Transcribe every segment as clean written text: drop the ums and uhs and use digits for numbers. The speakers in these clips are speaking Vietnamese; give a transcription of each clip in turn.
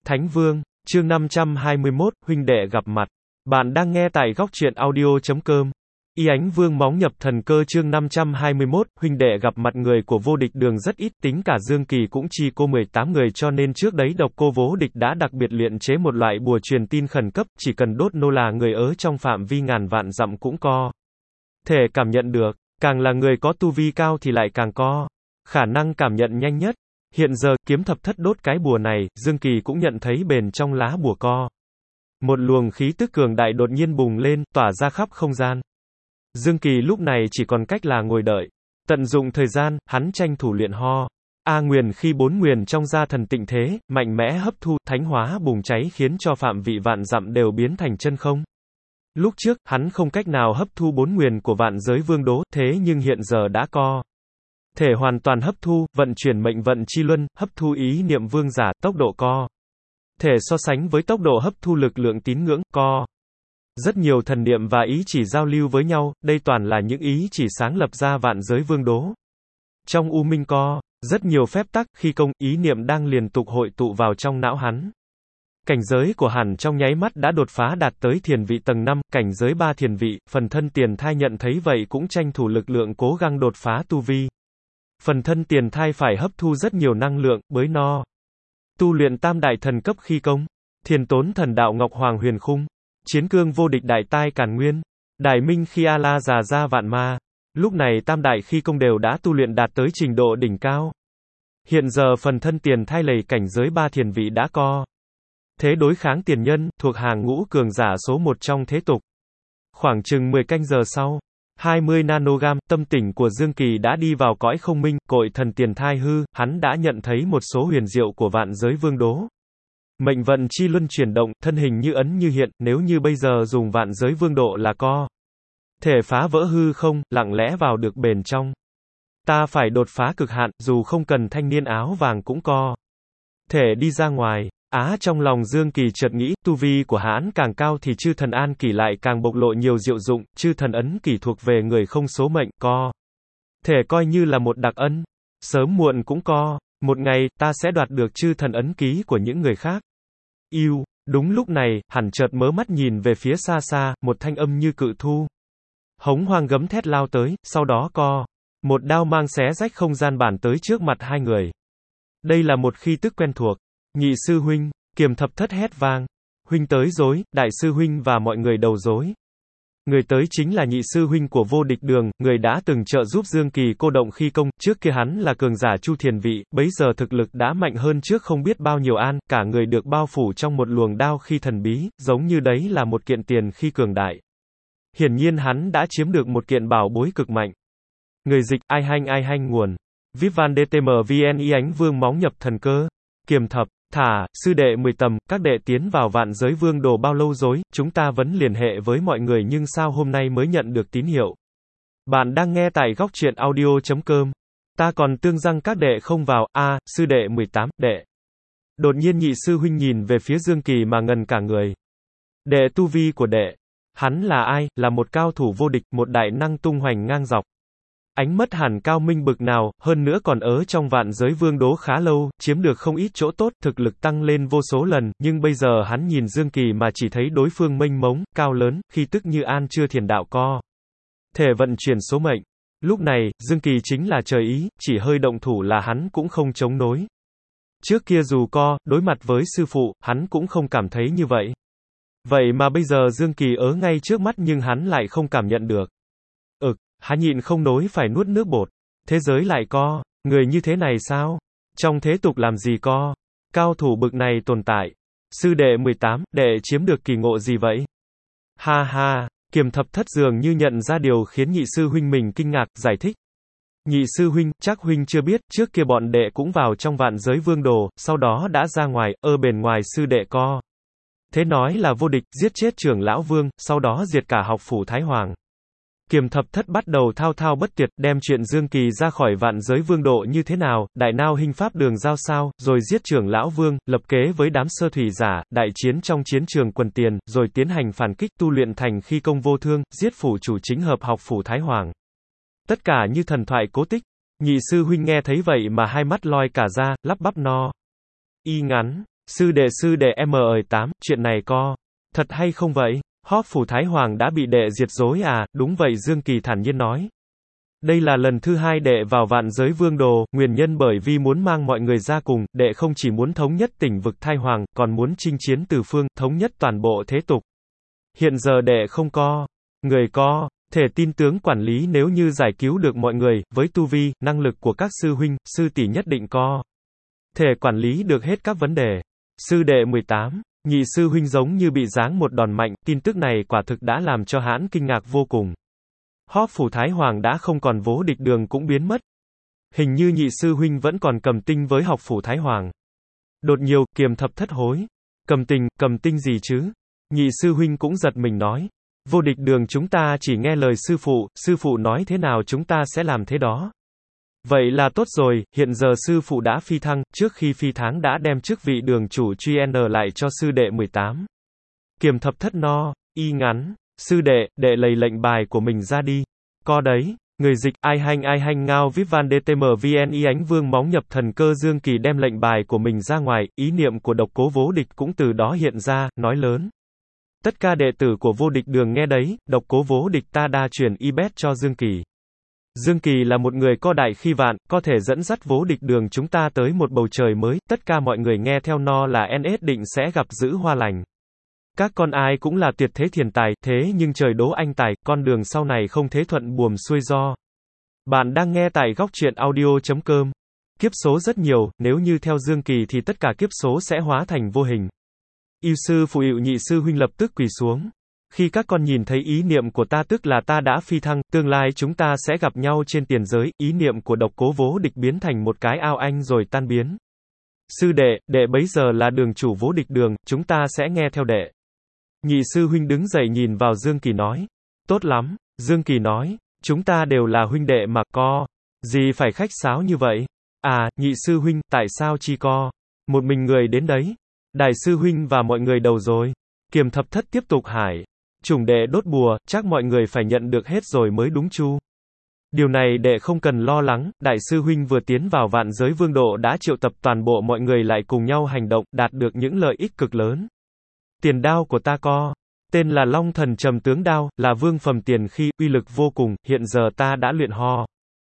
Thánh Vương, chương 521, huynh đệ gặp mặt. Bạn đang nghe tại góc truyện audio.com. Y Ánh Vương móng nhập thần cơ chương 521, huynh đệ gặp mặt. Người của vô địch đường rất ít, tính cả Dương Kỳ cũng chỉ có 18 người, cho nên trước đấy độc cô vô địch đã đặc biệt luyện chế một loại bùa truyền tin khẩn cấp, chỉ cần đốt nô là người ở trong phạm vi ngàn vạn dặm cũng có thể cảm nhận được, càng là người có tu vi cao thì lại càng có khả năng cảm nhận nhanh nhất. Hiện giờ, kiếm thập thất đốt cái bùa này, Dương Kỳ cũng nhận thấy bền trong lá bùa co một luồng khí tức cường đại đột nhiên bùng lên, tỏa ra khắp không gian. Dương Kỳ lúc này chỉ còn cách là ngồi đợi. Tận dụng thời gian, hắn tranh thủ luyện ho A Nguyền khi 4 nguyền trong gia thần tịnh thế, mạnh mẽ hấp thu, thánh hóa bùng cháy khiến cho phạm vị vạn dặm đều biến thành chân không. Lúc trước, hắn không cách nào hấp thu 4 nguyền của vạn giới vương đố, thế nhưng hiện giờ đã có thể hoàn toàn hấp thu, vận chuyển mệnh vận chi luân, hấp thu ý niệm vương giả, tốc độ co thể so sánh với tốc độ hấp thu lực lượng tín ngưỡng, co rất nhiều thần niệm và ý chỉ giao lưu với nhau, đây toàn là những ý chỉ sáng lập ra vạn giới vương đố. Trong u minh co rất nhiều phép tắc, khi công, ý niệm đang liên tục hội tụ vào trong não hắn. Cảnh giới của hắn trong nháy mắt đã đột phá đạt tới thiền vị tầng 5, cảnh giới 3 thiền vị, phần thân tiền thai nhận thấy vậy cũng tranh thủ lực lượng cố gắng đột phá tu vi. Phần thân tiền thai phải hấp thu rất nhiều năng lượng, bới no. Tu luyện tam đại thần cấp khi công, thiền tốn thần đạo ngọc hoàng huyền khung, chiến cương vô địch đại tai càn nguyên, đại minh khi A-la già ra vạn ma. Lúc này tam đại khi công đều đã tu luyện đạt tới trình độ đỉnh cao. Hiện giờ phần thân tiền thai lầy cảnh giới 3 thiền vị đã co thế đối kháng tiền nhân, thuộc hàng ngũ cường giả số 1 trong thế tục. Khoảng chừng 10 canh giờ sau, 20 nanogam, tâm tỉnh của Dương Kỳ đã đi vào cõi không minh, cội thần tiền thai hư, hắn đã nhận thấy một số huyền diệu của vạn giới vương đố. Mệnh vận chi luân chuyển động, thân hình như ấn như hiện, nếu như bây giờ dùng vạn giới vương độ là co thể phá vỡ hư không, lặng lẽ vào được bền trong. Ta phải đột phá cực hạn, dù không cần thanh niên áo vàng cũng co thể đi ra ngoài. Trong lòng Dương Kỳ chợt nghĩ, tu vi của hắn càng cao thì chư thần an kỷ lại càng bộc lộ nhiều diệu dụng, chư thần ấn kỷ thuộc về người không số mệnh, co thể coi như là một đặc ân. Sớm muộn cũng co một ngày, ta sẽ đoạt được chư thần ấn ký của những người khác. Đúng lúc này, hắn chợt mớ mắt nhìn về phía xa xa, một thanh âm như cự thu hống hoang gấm thét lao tới, sau đó co một đao mang xé rách không gian bản tới trước mặt hai người. Đây là một khí tức quen thuộc. Nhị sư huynh, Kiềm thập thất hét vang. Huynh tới rối, đại sư huynh và mọi người đầu rối. Người tới chính là nhị sư huynh của vô địch đường, người đã từng trợ giúp Dương Kỳ cô động khi công, trước kia hắn là cường giả chu thiền vị, bấy giờ thực lực đã mạnh hơn trước không biết bao nhiêu cả người được bao phủ trong một luồng đao khi thần bí, giống như đấy là một kiện tiền khi cường đại. Hiển nhiên hắn đã chiếm được một kiện bảo bối cực mạnh. Người dịch, ai hanh nguồn. Vipvan DTMVN Y Ánh Vương móng nhập thần cơ. Kiềm thập, sư đệ 10 tầm, các đệ tiến vào vạn giới vương đồ bao lâu rồi, chúng ta vẫn liên hệ với mọi người nhưng sao hôm nay mới nhận được tín hiệu. Bạn đang nghe tại góc truyện audio.com. Ta còn tương rằng các đệ không vào, sư đệ 18, đệ. Đột nhiên nhị sư huynh nhìn về phía Dương Kỳ mà ngần cả người. Đệ tu vi của đệ. Hắn là ai, là một cao thủ vô địch, một đại năng tung hoành ngang dọc. Ánh mắt hẳn cao minh bực nào, hơn nữa còn ở trong vạn giới vương đố khá lâu, chiếm được không ít chỗ tốt, thực lực tăng lên vô số lần, nhưng bây giờ hắn nhìn Dương Kỳ mà chỉ thấy đối phương mênh mông, cao lớn, khi tức như an chưa thiền đạo co thể vận chuyển số mệnh. Lúc này, Dương Kỳ chính là trời ý, chỉ hơi động thủ là hắn cũng không chống nối. Trước kia dù đối mặt với sư phụ, hắn cũng không cảm thấy như vậy. Vậy mà bây giờ Dương Kỳ ở ngay trước mắt nhưng hắn lại không cảm nhận được. Hắn nhịn không nổi phải nuốt nước bọt. Thế giới lại co người như thế này sao? Trong thế tục làm gì co cao thủ bực này tồn tại? Sư đệ 18, đệ chiếm được kỳ ngộ gì vậy? Ha ha, Kiềm thập thất dường như nhận ra điều khiến nhị sư huynh mình kinh ngạc, giải thích. Nhị sư huynh, chắc huynh chưa biết, trước kia bọn đệ cũng vào trong vạn giới vương đồ, sau đó đã ra ngoài, bền ngoài sư đệ co thế nói là vô địch, giết chết trưởng lão vương, sau đó diệt cả học phủ Thái Hoàng. Kiềm thập thất bắt đầu thao thao bất tuyệt, đem chuyện Dương Kỳ ra khỏi vạn giới vương độ như thế nào, đại nao hình pháp đường giao sao, rồi giết trưởng lão vương, lập kế với đám sơ thủy giả, đại chiến trong chiến trường quần tiền, rồi tiến hành phản kích tu luyện thành khi công vô thương, giết phủ chủ chính hợp học phủ Thái Hoàng. Tất cả như thần thoại cố tích. Nhị sư huynh nghe thấy vậy mà hai mắt loi cả ra, lắp bắp no. Y ngắn. Sư đệ M8, chuyện này có thật hay không vậy? Hóp phủ Thái Hoàng đã bị đệ diệt rối à? Đúng vậy, Dương Kỳ thản nhiên nói. Đây là lần thứ hai đệ vào Vạn Giới Vương Đồ, nguyên nhân bởi vì muốn mang mọi người ra cùng, đệ không chỉ muốn thống nhất tỉnh vực Thái Hoàng, còn muốn chinh chiến từ phương, thống nhất toàn bộ thế tục. Hiện giờ đệ không có người có thể tin tướng quản lý, nếu như giải cứu được mọi người, với tu vi, năng lực của các sư huynh, sư tỷ nhất định có thể quản lý được hết các vấn đề. Sư đệ 18, nhị sư huynh giống như bị giáng một đòn mạnh, tin tức này quả thực đã làm cho hắn kinh ngạc vô cùng. Hóp phủ Thái Hoàng đã không còn, Vô Địch Đường cũng biến mất. Hình như nhị sư huynh vẫn còn cầm tinh với học phủ Thái Hoàng. Đột nhiều, Kiềm Thập thất hối. Cầm tinh gì chứ? Nhị sư huynh cũng giật mình nói. Vô Địch Đường chúng ta chỉ nghe lời sư phụ nói thế nào chúng ta sẽ làm thế đó. Vậy là tốt rồi, hiện giờ sư phụ đã phi thăng, trước khi phi thăng đã đem chức vị đường chủ truy lại cho sư đệ 18. Kiềm Thập thất no, y ngắn, sư đệ, đệ lầy lệnh bài của mình ra đi. Có đấy, người dịch, ai hanh ngao vip van dtm vn y ánh vương móng nhập thần cơ. Dương Kỳ đem lệnh bài của mình ra ngoài, ý niệm của độc cố Vô Địch cũng từ đó hiện ra, nói lớn. Tất cả đệ tử của Vô Địch Đường nghe đấy, độc cố Vô Địch ta đa truyền y bét cho Dương Kỳ. Dương Kỳ là một người có đại khi vạn, có thể dẫn dắt Vô Địch Đường chúng ta tới một bầu trời mới, tất cả mọi người nghe theo no là NS định sẽ gặp dữ hoa lành. Các con ai cũng là tuyệt thế thiền tài, thế nhưng trời đố anh tài, con đường sau này không thế thuận buồm xuôi do. Bạn đang nghe tại góc truyện audio.com. Kiếp số rất nhiều, nếu như theo Dương Kỳ thì tất cả kiếp số sẽ hóa thành vô hình. Yêu sư phụ Ỵu nhị sư huynh lập tức quỳ xuống. Khi các con nhìn thấy ý niệm của ta, tức là ta đã phi thăng, tương lai chúng ta sẽ gặp nhau trên tiền giới, ý niệm của độc cố Vô Địch biến thành một cái ao anh rồi tan biến. Sư đệ, đệ bấy giờ là đường chủ Vô Địch Đường, chúng ta sẽ nghe theo đệ. Nhị sư huynh đứng dậy nhìn vào Dương Kỳ nói. Tốt lắm, Dương Kỳ nói, chúng ta đều là huynh đệ mà, co gì phải khách sáo như vậy? À, nhị sư huynh, tại sao chi co một mình người đến đấy? Đại sư huynh và mọi người đầu rồi. Kiềm Thập thất tiếp tục hải. Chủng đệ đốt bùa, chắc mọi người phải nhận được hết rồi mới đúng chu. Điều này đệ không cần lo lắng, đại sư huynh vừa tiến vào Vạn Giới Vương Độ đã triệu tập toàn bộ mọi người lại cùng nhau hành động, đạt được những lợi ích cực lớn. Tiền đao của ta co tên là Long Thần Trầm Tướng Đao, là vương phẩm tiền khi, uy lực vô cùng, hiện giờ ta đã luyện ho.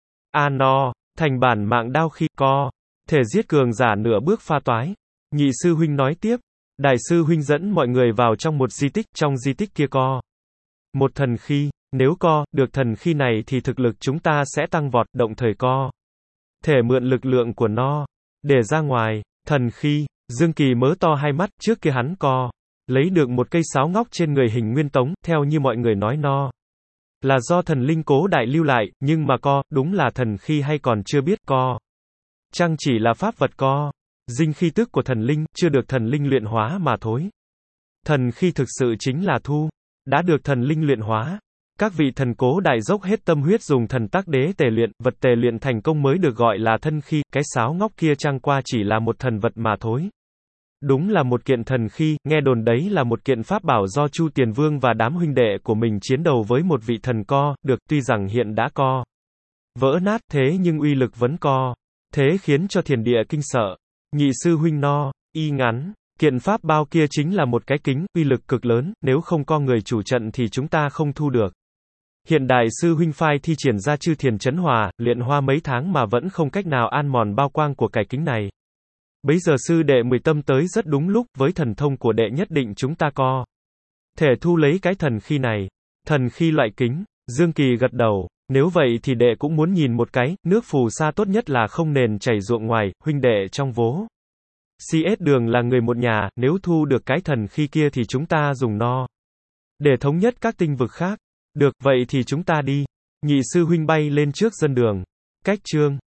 No, thành bản mạng đao khi, co thể giết cường giả nửa bước pha toái. Nhị sư huynh nói tiếp, đại sư huynh dẫn mọi người vào trong một di tích, trong di tích kia co một thần khí, nếu co được thần khí này thì thực lực chúng ta sẽ tăng vọt, đồng thời co thể mượn lực lượng của nó để ra ngoài. Thần khí, Dương Kỳ mớ to hai mắt, trước kia hắn co lấy được một cây sáo ngóc trên người hình nguyên tống, theo như mọi người nói no là do thần linh Cố Đại lưu lại, nhưng mà co đúng là thần khí hay còn chưa biết, co chăng chỉ là pháp vật, co dinh khí tức của thần linh, chưa được thần linh luyện hóa mà thôi. Thần khí thực sự chính là đã được thần linh luyện hóa. Các vị thần Cố Đại dốc hết tâm huyết dùng thần tắc đế tề luyện, vật tề luyện thành công mới được gọi là thân khí, cái sáo ngóc kia chẳng qua chỉ là một thần vật mà thôi. Đúng là một kiện thần khí, nghe đồn đấy là một kiện pháp bảo do Chu Tiền Vương và đám huynh đệ của mình chiến đầu với một vị thần co được, tuy rằng hiện đã co vỡ nát, thế nhưng uy lực vẫn co thế khiến cho thiên địa kinh sợ. Nhị sư huynh no, y ngắn, kiện pháp bao kia chính là một cái kính, uy lực cực lớn, nếu không có người chủ trận thì chúng ta không thu được. Hiện đại sư huynh phai thi triển ra Chư Thiền Chấn Hòa, luyện hoa mấy tháng mà vẫn không cách nào an mòn bao quang của cái kính này. Bấy giờ sư đệ 10 tâm tới rất đúng lúc, với thần thông của đệ nhất định chúng ta co thể thu lấy cái thần khí này. Thần khí loại kính, Dương Kỳ gật đầu. Nếu vậy thì đệ cũng muốn nhìn một cái, nước phù sa tốt nhất là không nền chảy ruộng ngoài, huynh đệ trong Vô CS Đường là người một nhà, nếu thu được cái thần khí kia thì chúng ta dùng no để thống nhất các tinh vực khác. Được, vậy thì chúng ta đi. Nhị sư huynh bay lên trước dân đường. Cách chương